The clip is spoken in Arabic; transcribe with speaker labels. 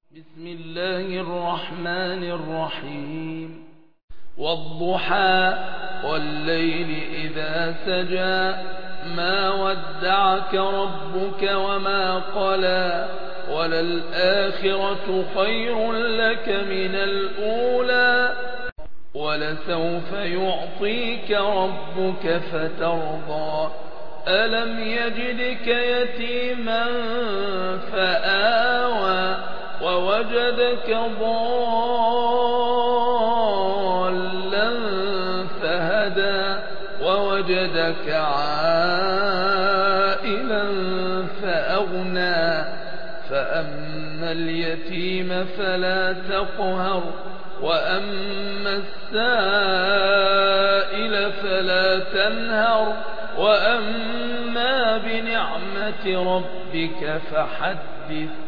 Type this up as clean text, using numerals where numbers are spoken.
Speaker 1: بسم الله الرحمن الرحيم والضحى والليل إذا سجى ما ودعك ربك وما قلى وللآخرة خير لك من الأولى ولسوف يعطيك ربك فترضى ألم يجدك يتيما فآوى ووجدك ضالا فهدى ووجدك عائلا فأغنى فأما اليتيم فلا تقهر وأما السائل فلا تنهر وأما بنعمة ربك فحدث